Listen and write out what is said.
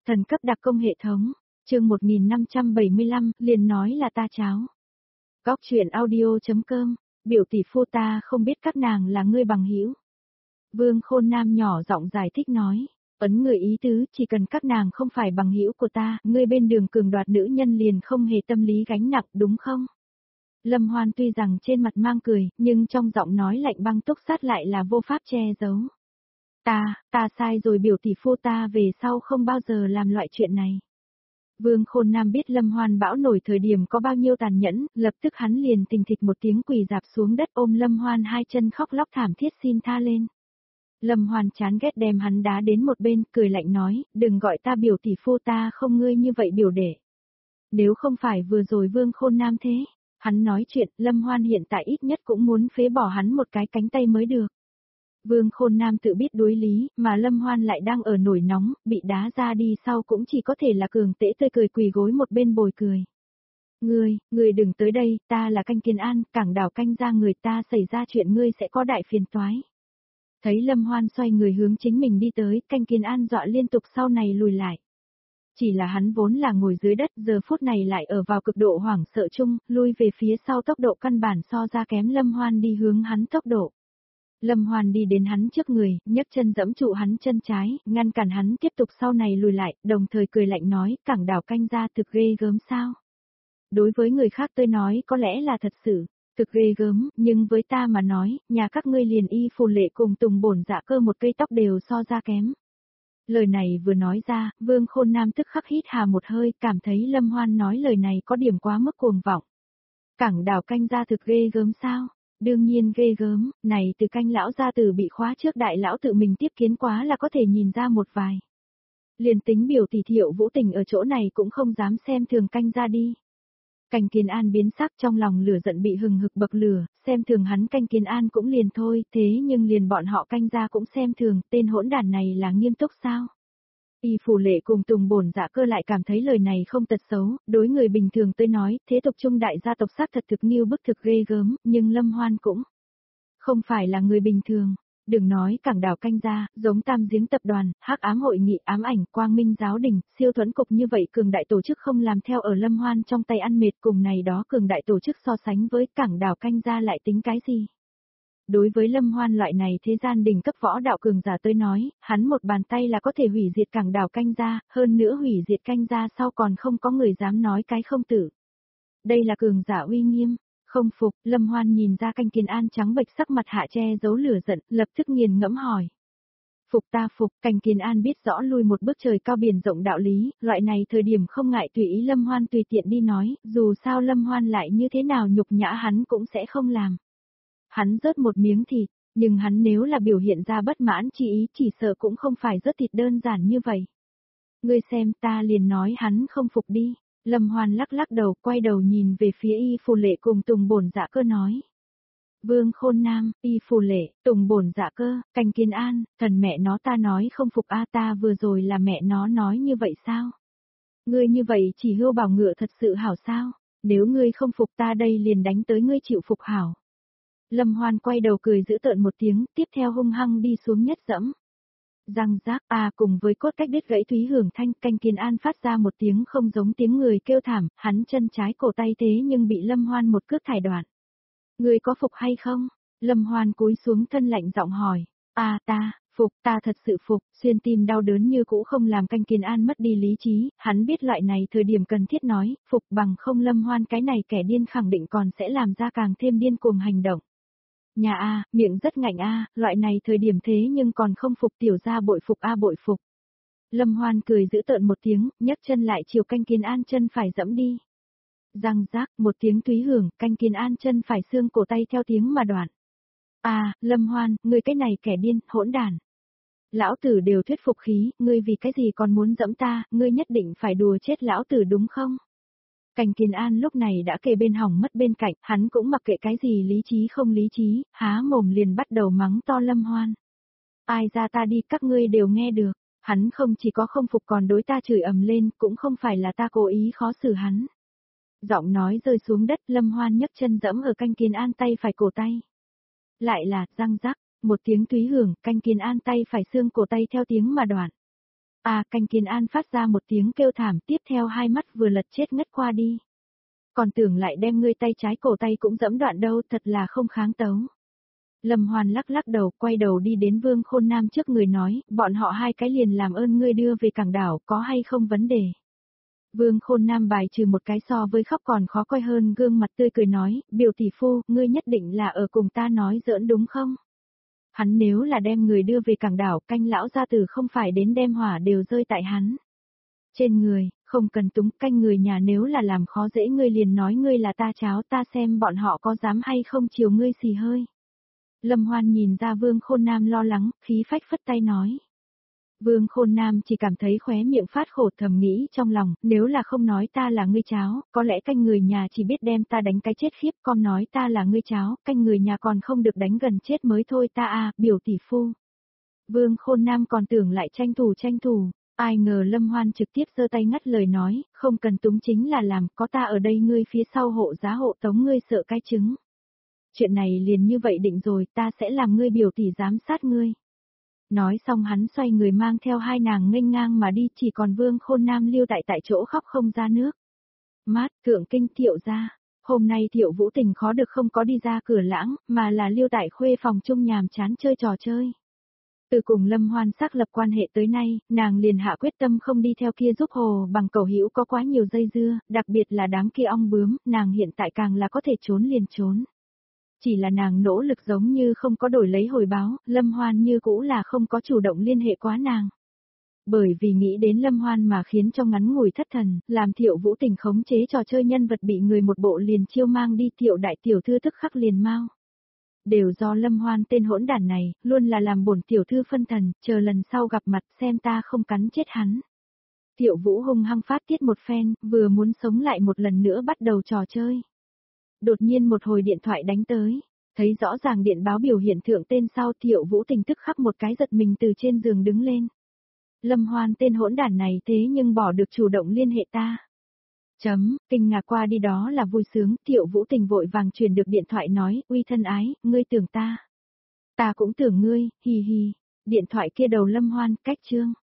Thần cấp đặc công hệ thống, chương 1575, liền nói là ta cháo. Góc chuyện audio.com, biểu tỷ phu ta không biết các nàng là ngươi bằng hữu. Vương Khôn Nam nhỏ giọng giải thích nói, ấn người ý tứ, chỉ cần các nàng không phải bằng hữu của ta, ngươi bên đường cường đoạt nữ nhân liền không hề tâm lý gánh nặng, đúng không? Lâm Hoan tuy rằng trên mặt mang cười, nhưng trong giọng nói lạnh băng túc sát lại là vô pháp che giấu. Ta sai rồi, biểu tỷ phu ta về sau không bao giờ làm loại chuyện này. Vương Khôn Nam biết Lâm Hoan bão nổi thời điểm có bao nhiêu tàn nhẫn, lập tức hắn liền thình thịch một tiếng quỳ dạp xuống đất ôm Lâm Hoan hai chân khóc lóc thảm thiết xin tha lên. Lâm Hoan chán ghét đem hắn đá đến một bên, cười lạnh nói, đừng gọi ta biểu tỷ phu, ta không ngươi như vậy biểu đệ. Nếu không phải vừa rồi Vương Khôn Nam thế, hắn nói chuyện, Lâm Hoan hiện tại ít nhất cũng muốn phế bỏ hắn một cái cánh tay mới được. Vương Khôn Nam tự biết đối lý, mà Lâm Hoan lại đang ở nổi nóng, bị đá ra đi sau cũng chỉ có thể là cường tễ tươi cười quỳ gối một bên bồi cười. Ngươi đừng tới đây, ta là Canh Kiên An, cảng đảo Canh Gia, người ta xảy ra chuyện ngươi sẽ có đại phiền toái. Thấy Lâm Hoan xoay người hướng chính mình đi tới, Canh Kiên An dọa liên tục sau này lùi lại. Chỉ là hắn vốn là ngồi dưới đất, giờ phút này lại ở vào cực độ hoảng sợ chung, lui về phía sau tốc độ căn bản so ra kém Lâm Hoan đi hướng hắn tốc độ. Lâm Hoan đi đến hắn trước người, nhấc chân giẫm trụ hắn chân trái, ngăn cản hắn tiếp tục sau này lùi lại, đồng thời cười lạnh nói, cảng đảo Canh Gia thực ghê gớm sao? Đối với người khác tôi nói có lẽ là thật sự, thực ghê gớm, nhưng với ta mà nói, nhà các ngươi liền Y Phù Lệ cùng Tùng Bổn Dạ Cơ một cây tóc đều so ra kém. Lời này vừa nói ra, Vương Khôn Nam tức khắc hít hà một hơi, cảm thấy Lâm Hoan nói lời này có điểm quá mức cuồng vọng. Cảng đảo Canh Gia thực ghê gớm sao? Đương nhiên ghê gớm, này từ Canh lão gia tử bị khóa trước đại lão tự mình tiếp kiến quá là có thể nhìn ra một vài. Liền tính biểu tỷ Thiệu Vũ Tình ở chỗ này cũng không dám xem thường Canh Gia đi. Canh Kiên An biến sắc, trong lòng lửa giận bị hừng hực bậc lửa, xem thường hắn Canh Kiên An cũng liền thôi, thế nhưng liền bọn họ Canh Gia cũng xem thường, tên hỗn đản này là nghiêm túc sao? Y Phù Lệ cùng Tùng Bổn Dạ Cơ lại cảm thấy lời này không tật xấu, đối người bình thường tôi nói, thế tộc trung đại gia tộc xác thật thực nghiêu bức thực ghê gớm, nhưng Lâm Hoan cũng không phải là người bình thường. Đừng nói cảng đảo Canh Gia, giống Tam Giếng tập đoàn, Hắc Ám hội nghị, Ám ảnh, Quang Minh giáo đình, siêu thuẫn cục như vậy cường đại tổ chức không làm theo ở Lâm Hoan trong tay ăn mệt, cùng này đó cường đại tổ chức so sánh với cảng đảo Canh Gia lại tính cái gì? Đối với Lâm Hoan loại này thế gian đỉnh cấp võ đạo cường giả tới nói, hắn một bàn tay là có thể hủy diệt cảng đảo Canh Gia, hơn nữa hủy diệt Canh Gia sau còn không có người dám nói cái không tử. Đây là cường giả uy nghiêm. Không phục, Lâm Hoan nhìn ra Canh Kiên An trắng bệch sắc mặt hạ che giấu lửa giận, lập tức nghiền ngẫm hỏi. Phục ta phục, Canh Kiên An biết rõ lui một bước trời cao biển rộng đạo lý, loại này thời điểm không ngại tùy ý Lâm Hoan tùy tiện đi nói, dù sao Lâm Hoan lại như thế nào nhục nhã hắn cũng sẽ không làm. Hắn rớt một miếng thịt, nhưng hắn nếu là biểu hiện ra bất mãn chi ý chỉ sợ cũng không phải rớt thịt đơn giản như vậy. Ngươi xem, ta liền nói hắn không phục đi. Lâm Hoan lắc lắc đầu, quay đầu nhìn về phía Y Phù Lệ cùng Tùng Bổn Dạ Cơ nói. Vương Khôn Nam, Y Phù Lệ, Tùng Bổn Dạ Cơ, Canh Kiên An, thần mẹ nó ta nói không phục a, ta vừa rồi là mẹ nó nói như vậy sao? Ngươi như vậy chỉ hươu bảo ngựa thật sự hảo sao? Nếu ngươi không phục ta đây liền đánh tới ngươi chịu phục hảo. Lâm Hoan quay đầu cười giễu tợn một tiếng, tiếp theo hung hăng đi xuống nhất dẫm. Răng rác cùng với cốt cách đứt gãy Thúy Hưởng thanh, Canh Kiên An phát ra một tiếng không giống tiếng người kêu thảm, hắn chân trái cổ tay thế nhưng bị Lâm Hoan một cước thải đoạn. Người có phục hay không? Lâm Hoan cúi xuống thân lạnh giọng hỏi. Ta, phục, ta thật sự phục, xuyên tim đau đớn như cũ không làm Canh Kiên An mất đi lý trí, hắn biết loại này thời điểm cần thiết nói, phục bằng không Lâm Hoan cái này kẻ điên khẳng định còn sẽ làm ra càng thêm điên cuồng hành động. Nhà miệng rất ngạnh loại này thời điểm thế nhưng còn không phục, tiểu gia bội phục bội phục. Lâm Hoan cười giễu tợn một tiếng, nhấc chân lại chiều Canh Kiên An chân phải dẫm đi. Răng rác, một tiếng Thúy Hưởng, Canh Kiên An chân phải xương cổ tay theo tiếng mà đoạn. Lâm Hoan, ngươi cái này kẻ điên, hỗn đản. Lão tử đều thuyết phục khí, ngươi vì cái gì còn muốn dẫm ta, ngươi nhất định phải đùa chết lão tử đúng không? Canh Kiên An lúc này đã kề bên hỏng mất bên cạnh, hắn cũng mặc kệ cái gì lý trí không lý trí, há mồm liền bắt đầu mắng to Lâm Hoan. Ai ra ta đi, các ngươi đều nghe được, hắn không chỉ có không phục còn đối ta chửi ầm lên, cũng không phải là ta cố ý khó xử hắn. Giọng nói rơi xuống đất, Lâm Hoan nhấc chân dẫm ở Canh Kiên An tay phải cổ tay. Lại là, răng rắc, một tiếng Thúy Hưởng, Canh Kiên An tay phải xương cổ tay theo tiếng mà đoạn. Canh Kiến An phát ra một tiếng kêu thảm, tiếp theo hai mắt vừa lật chết ngất qua đi. Còn tưởng lại đem ngươi tay trái cổ tay cũng giẫm đoạn đâu, thật là không kháng tấu. Lâm Hoan lắc lắc đầu, quay đầu đi đến Vương Khôn Nam trước người nói, bọn họ hai cái liền làm ơn ngươi đưa về cảng đảo, có hay không vấn đề. Vương Khôn Nam bài trừ một cái so với khóc còn khó coi hơn gương mặt tươi cười nói, biểu tỷ phu, ngươi nhất định là ở cùng ta nói giỡn đúng không? Hắn nếu là đem người đưa về cảng đảo, canh lão gia tử không phải đến đem hỏa đều rơi tại hắn. Trên người, không cần túng, canh người nhà nếu là làm khó dễ ngươi liền nói ngươi là ta cháu, ta xem bọn họ có dám hay không chiều ngươi xì hơi. Lâm Hoan nhìn ra Vương Khôn Nam lo lắng, khí phách phất tay nói. Vương Khôn Nam chỉ cảm thấy khóe miệng phát khổ, thầm nghĩ trong lòng, nếu là không nói ta là ngươi cháu, có lẽ canh người nhà chỉ biết đem ta đánh cái chết khiếp, con nói ta là ngươi cháu, canh người nhà còn không được đánh gần chết mới thôi ta biểu tỷ phu. Vương Khôn Nam còn tưởng lại tranh thủ, ai ngờ Lâm Hoan trực tiếp giơ tay ngắt lời nói, không cần túng chính là làm, có ta ở đây ngươi phía sau hộ giá hộ tống ngươi sợ cái trứng. Chuyện này liền như vậy định rồi, ta sẽ làm ngươi biểu tỷ giám sát ngươi. Nói xong hắn xoay người mang theo hai nàng nghênh ngang mà đi, chỉ còn Vương Khôn Nam lưu tại chỗ khóc không ra nước. Mát, thượng kinh Thiệu ra, hôm nay Thiệu Vũ Tình khó được không có đi ra cửa lãng, mà là lưu tại khuê phòng chung nhàm chán chơi trò chơi. Từ cùng Lâm Hoan xác lập quan hệ tới nay, nàng liền hạ quyết tâm không đi theo kia giúp Hồ Bằng Cẩu Hữu có quá nhiều dây dưa, đặc biệt là đám kia ong bướm, nàng hiện tại càng là có thể trốn liền trốn. Chỉ là nàng nỗ lực giống như không có đổi lấy hồi báo, Lâm Hoan như cũ là không có chủ động liên hệ quá nàng. Bởi vì nghĩ đến Lâm Hoan mà khiến cho ngắn ngủi thất thần, làm Thiệu Vũ Tình khống chế trò chơi nhân vật bị người một bộ liền chiêu mang đi, Thiệu đại tiểu thư tức khắc liền mau. Đều do Lâm Hoan tên hỗn đản này, luôn là làm bổn tiểu thư phân thần, chờ lần sau gặp mặt xem ta không cắn chết hắn. Thiệu Vũ hung hăng phát tiết một phen, vừa muốn sống lại một lần nữa bắt đầu trò chơi. Đột nhiên một hồi điện thoại đánh tới, thấy rõ ràng điện báo biểu hiện thượng tên sau, Thiệu Vũ Tình tức khắc một cái giật mình từ trên giường đứng lên. Lâm Hoan tên hỗn đản này thế nhưng bỏ được chủ động liên hệ ta. Kinh ngạc qua đi đó là vui sướng, Thiệu Vũ Tình vội vàng truyền được điện thoại nói, uy thân ái, ngươi tưởng ta. Ta cũng tưởng ngươi, hi hi. Điện thoại kia đầu Lâm Hoan, cách chương.